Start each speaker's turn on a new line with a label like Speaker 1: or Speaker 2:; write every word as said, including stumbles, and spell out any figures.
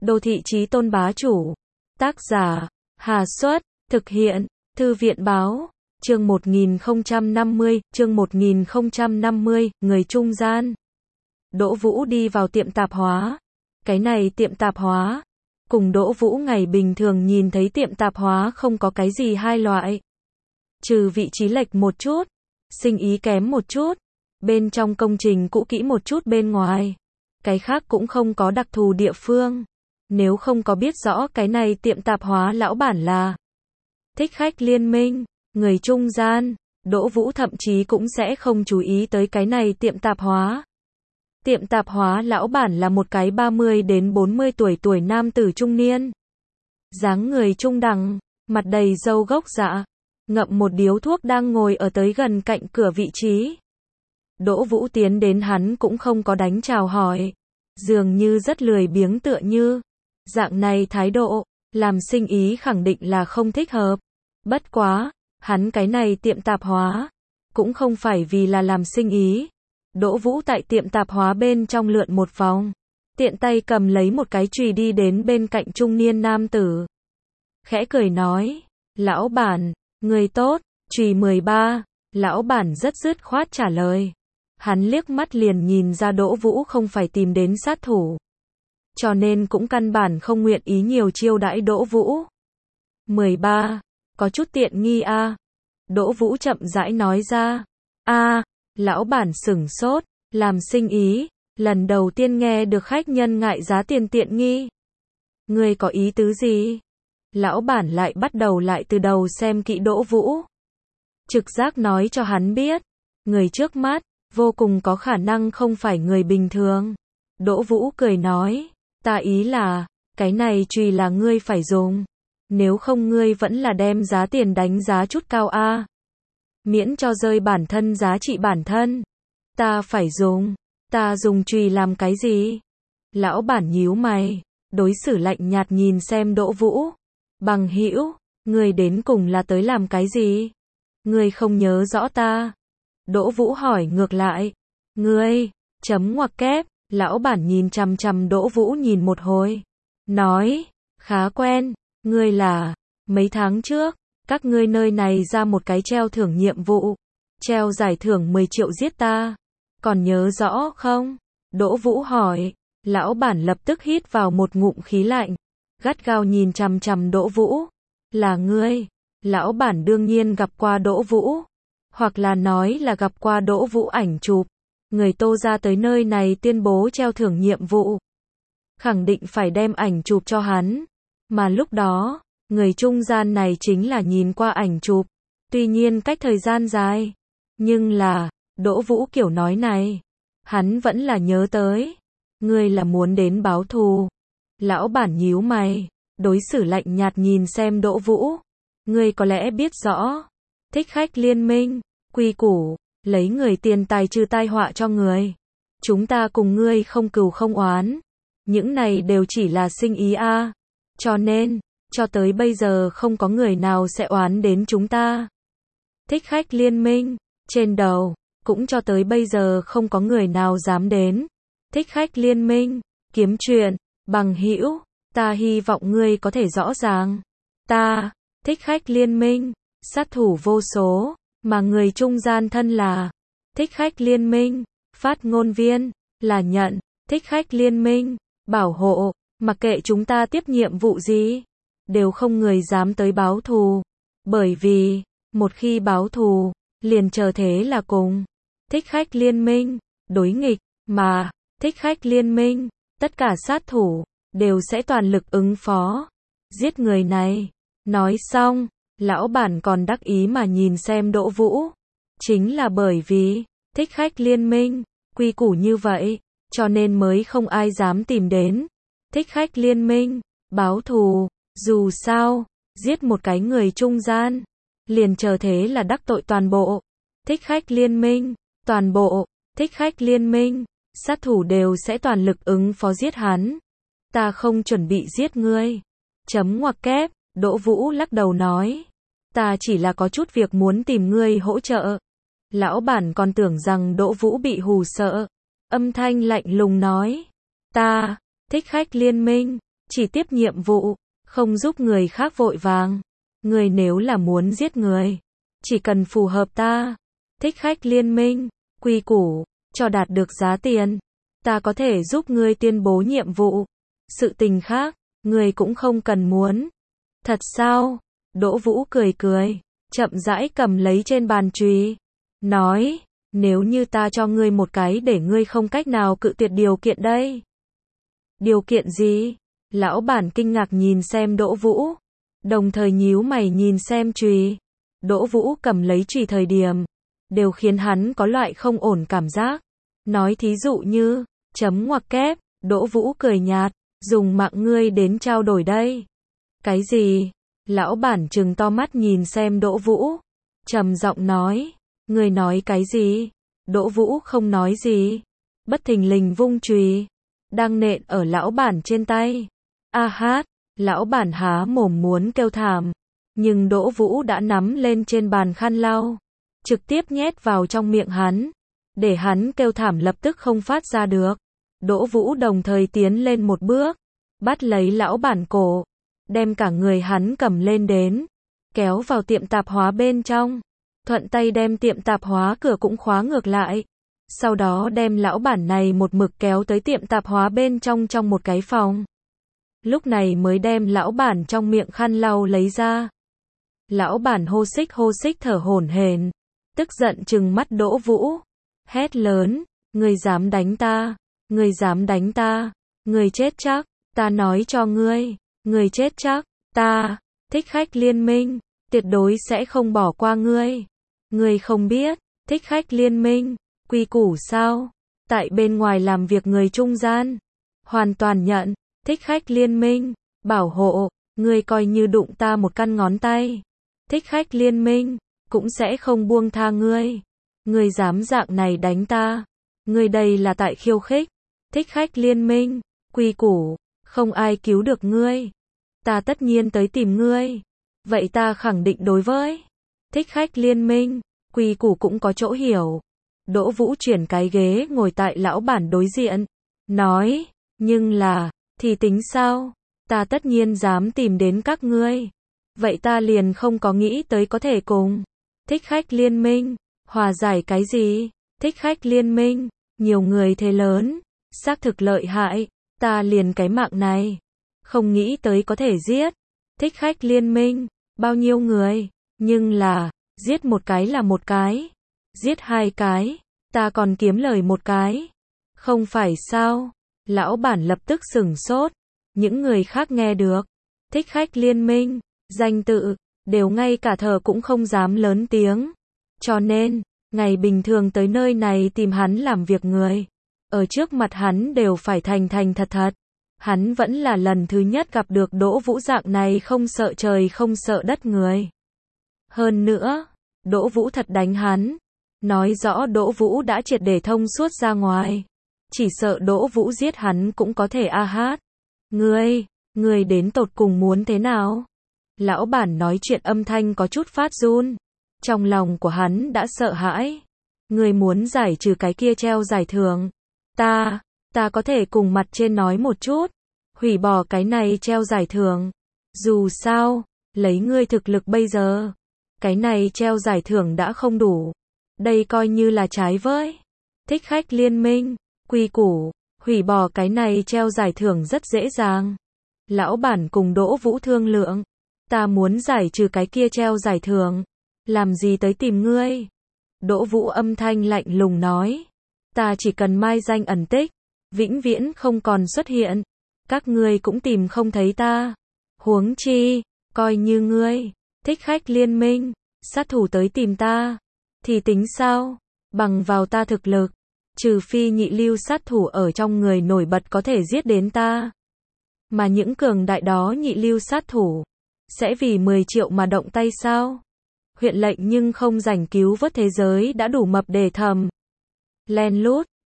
Speaker 1: Đô thị chí tôn bá chủ. Tác giả, Hà Xuất, thực hiện, Thư viện báo, chương một nghìn không trăm năm mươi, chương một nghìn không trăm năm mươi, người trung gian. Đỗ Vũ đi vào tiệm tạp hóa. Cái này tiệm tạp hóa, cùng Đỗ Vũ ngày bình thường nhìn thấy tiệm tạp hóa không có cái gì hai loại. Trừ vị trí lệch một chút, sinh ý kém một chút, bên trong công trình cũ kỹ một chút bên ngoài. Cái khác cũng không có đặc thù địa phương. Nếu không có biết rõ cái này tiệm tạp hóa lão bản là Thích Khách Liên Minh, người trung gian, Đỗ Vũ thậm chí cũng sẽ không chú ý tới cái này tiệm tạp hóa. Tiệm tạp hóa lão bản là một cái ba mươi đến bốn mươi tuổi tuổi nam tử trung niên. Dáng người trung đẳng, mặt đầy râu gốc dạ, ngậm một điếu thuốc đang ngồi ở tới gần cạnh cửa vị trí. Đỗ Vũ tiến đến hắn cũng không có đánh chào hỏi, dường như rất lười biếng tựa như. Dạng này thái độ, làm sinh ý khẳng định là không thích hợp. Bất quá, hắn cái này tiệm tạp hóa, cũng không phải vì là làm sinh ý. Đỗ Vũ tại tiệm tạp hóa bên trong lượn một vòng, tiện tay cầm lấy một cái chùy đi đến bên cạnh trung niên nam tử. Khẽ cười nói, lão bản, người tốt, chùy mười ba, lão bản rất dứt khoát trả lời. Hắn liếc mắt liền nhìn ra Đỗ Vũ không phải tìm đến sát thủ, cho nên cũng căn bản không nguyện ý nhiều chiêu đãi Đỗ Vũ. mười ba, có chút tiện nghi a. À. Đỗ Vũ chậm rãi nói ra. A, à, lão bản sửng sốt, làm sinh ý, lần đầu tiên nghe được khách nhân ngại giá tiền tiện nghi. Ngươi có ý tứ gì? Lão bản lại bắt đầu lại từ đầu xem kỹ Đỗ Vũ. Trực giác nói cho hắn biết, người trước mắt, vô cùng có khả năng không phải người bình thường. Đỗ Vũ cười nói, ta ý là, cái này chùy là ngươi phải dùng. Nếu không ngươi vẫn là đem giá tiền đánh giá chút cao a. À. Miễn cho rơi bản thân giá trị bản thân. Ta phải dùng. Ta dùng chùy làm cái gì? Lão bản nhíu mày, đối xử lạnh nhạt nhìn xem Đỗ Vũ. Bằng hữu, ngươi đến cùng là tới làm cái gì? Ngươi không nhớ rõ ta. Đỗ Vũ hỏi ngược lại. Ngươi, chấm ngoặc kép, lão bản nhìn chằm chằm Đỗ Vũ nhìn một hồi. Nói, khá quen, ngươi là, mấy tháng trước, các ngươi nơi này ra một cái treo thưởng nhiệm vụ. Treo giải thưởng mười triệu giết ta. Còn nhớ rõ không? Đỗ Vũ hỏi. Lão bản lập tức hít vào một ngụm khí lạnh. Gắt gao nhìn chằm chằm Đỗ Vũ. Là ngươi. Lão bản đương nhiên gặp qua Đỗ Vũ. Hoặc là nói là gặp qua Đỗ Vũ ảnh chụp. Người Tô ra tới nơi này tuyên bố treo thưởng nhiệm vụ. Khẳng định phải đem ảnh chụp cho hắn. Mà lúc đó, người trung gian này chính là nhìn qua ảnh chụp. Tuy nhiên cách thời gian dài. Nhưng là, Đỗ Vũ kiểu nói này, hắn vẫn là nhớ tới. Ngươi là muốn đến báo thù. Lão bản nhíu mày, đối xử lạnh nhạt nhìn xem Đỗ Vũ. Ngươi có lẽ biết rõ. Thích Khách Liên Minh, quy củ, lấy người tiền tài trừ tai họa cho người. Chúng ta cùng ngươi không cừu không oán. Những này đều chỉ là sinh ý a. À. Cho nên, cho tới bây giờ không có người nào sẽ oán đến chúng ta. Thích Khách Liên Minh, trên đầu, cũng cho tới bây giờ không có người nào dám đến. Thích Khách Liên Minh, kiếm chuyện, bằng hữu, ta hy vọng ngươi có thể rõ ràng. Ta, Thích Khách Liên Minh, sát thủ vô số, mà người trung gian thân là Thích Khách Liên Minh, phát ngôn viên, là nhận, Thích Khách Liên Minh, bảo hộ, mặc kệ chúng ta tiếp nhiệm vụ gì, đều không người dám tới báo thù. Bởi vì, một khi báo thù, liền chờ thế là cùng Thích Khách Liên Minh, đối nghịch, mà Thích Khách Liên Minh, tất cả sát thủ, đều sẽ toàn lực ứng phó, giết người này. Nói xong, lão bản còn đắc ý mà nhìn xem Đỗ Vũ. Chính là bởi vì, Thích Khách Liên Minh, quy củ như vậy, cho nên mới không ai dám tìm đến. Thích Khách Liên Minh, báo thù, dù sao, giết một cái người trung gian, liền chờ thế là đắc tội toàn bộ. Thích Khách Liên Minh, toàn bộ, Thích Khách Liên Minh, sát thủ đều sẽ toàn lực ứng phó giết hắn. Ta không chuẩn bị giết ngươi. Chấm ngoặc kép, Đỗ Vũ lắc đầu nói. Ta chỉ là có chút việc muốn tìm ngươi hỗ trợ. Lão bản còn tưởng rằng Đỗ Vũ bị hù sợ. Âm thanh lạnh lùng nói. Ta, Thích Khách Liên Minh, chỉ tiếp nhiệm vụ, không giúp người khác vội vàng. Ngươi nếu là muốn giết người, chỉ cần phù hợp ta, thích khách liên minh, quy củ, cho đạt được giá tiền, ta có thể giúp ngươi tuyên bố nhiệm vụ. Sự tình khác, ngươi cũng không cần muốn. Thật sao? Đỗ Vũ cười cười, chậm rãi cầm lấy trên bàn chùy, nói, nếu như ta cho ngươi một cái để ngươi không cách nào cự tuyệt điều kiện đây. Điều kiện gì? Lão bản kinh ngạc nhìn xem Đỗ Vũ, đồng thời nhíu mày nhìn xem chùy. Đỗ Vũ cầm lấy chùy thời điểm, đều khiến hắn có loại không ổn cảm giác. Nói thí dụ như, chấm ngoặc kép, Đỗ Vũ cười nhạt, dùng mạng ngươi đến trao đổi đây. Cái gì? Lão bản trừng to mắt nhìn xem Đỗ Vũ, trầm giọng nói, ngươi nói cái gì? Đỗ Vũ không nói gì, bất thình lình vung chùy, đang nện ở lão bản trên tay. A hát, lão bản há mồm muốn kêu thảm, nhưng Đỗ Vũ đã nắm lên trên bàn khăn lau, trực tiếp nhét vào trong miệng hắn, để hắn kêu thảm lập tức không phát ra được. Đỗ Vũ đồng thời tiến lên một bước, bắt lấy lão bản cổ, đem cả người hắn cầm lên đến, kéo vào tiệm tạp hóa bên trong, thuận tay đem tiệm tạp hóa cửa cũng khóa ngược lại. Sau đó đem lão bản này một mực kéo tới tiệm tạp hóa bên trong trong một cái phòng. Lúc này mới đem lão bản trong miệng khăn lau lấy ra. Lão bản hô xích hô xích thở hổn hển, tức giận trừng mắt Đỗ Vũ, hét lớn, ngươi dám đánh ta, ngươi dám đánh ta, ngươi chết chắc, ta nói cho ngươi, ngươi chết chắc, ta, thích khách liên minh, tuyệt đối sẽ không bỏ qua ngươi. Ngươi không biết, thích khách liên minh, quy củ sao? Tại bên ngoài làm việc người trung gian, hoàn toàn nhận, thích khách liên minh, bảo hộ, ngươi coi như đụng ta một căn ngón tay. Thích khách liên minh, cũng sẽ không buông tha ngươi. Ngươi dám dạng này đánh ta, ngươi đây là tại khiêu khích. Thích khách liên minh, quy củ, không ai cứu được ngươi. Ta tất nhiên tới tìm ngươi. Vậy ta khẳng định đối với thích khách liên minh, quy củ cũng có chỗ hiểu. Đỗ Vũ chuyển cái ghế ngồi tại lão bản đối diện, nói, nhưng là, thì tính sao? Ta tất nhiên dám tìm đến các ngươi. Vậy ta liền không có nghĩ tới có thể cùng thích khách liên minh hòa giải cái gì? Thích khách liên minh, nhiều người thế lớn, xác thực lợi hại, ta liền cái mạng này, không nghĩ tới có thể giết. Thích khách liên minh, bao nhiêu người, nhưng là, giết một cái là một cái, giết hai cái, ta còn kiếm lời một cái. Không phải sao? Lão bản lập tức sửng sốt, những người khác nghe được, thích khách liên minh, danh tự, đều ngay cả thở cũng không dám lớn tiếng. Cho nên, ngày bình thường tới nơi này tìm hắn làm việc người, ở trước mặt hắn đều phải thành thành thật thật. Hắn vẫn là lần thứ nhất gặp được Đỗ Vũ dạng này không sợ trời không sợ đất người. Hơn nữa, Đỗ Vũ thật đánh hắn, nói rõ Đỗ Vũ đã triệt để thông suốt ra ngoài. Chỉ sợ Đỗ Vũ giết hắn cũng có thể a hát. Ngươi, ngươi đến tột cùng muốn thế nào? Lão bản nói chuyện âm thanh có chút phát run. Trong lòng của hắn đã sợ hãi. Ngươi muốn giải trừ cái kia treo giải thưởng. Ta, ta có thể cùng mặt trên nói một chút. Hủy bỏ cái này treo giải thưởng. Dù sao, lấy ngươi thực lực bây giờ, cái này treo giải thưởng đã không đủ. Đây coi như là trái với thích khách liên minh, quy củ, hủy bỏ cái này treo giải thưởng rất dễ dàng. Lão bản cùng Đỗ Vũ thương lượng, ta muốn giải trừ cái kia treo giải thưởng, làm gì tới tìm ngươi? Đỗ Vũ âm thanh lạnh lùng nói, ta chỉ cần mai danh ẩn tích, vĩnh viễn không còn xuất hiện, các ngươi cũng tìm không thấy ta. Huống chi, coi như ngươi, thích khách liên minh, sát thủ tới tìm ta, thì tính sao? Bằng vào ta thực lực, trừ phi nhị lưu sát thủ ở trong người nổi bật có thể giết đến ta. Mà những cường đại đó nhị lưu sát thủ, sẽ vì mười triệu mà động tay sao? Huyện lệnh nhưng không rảnh cứu vớt thế giới đã đủ mập để thầm. Len lút,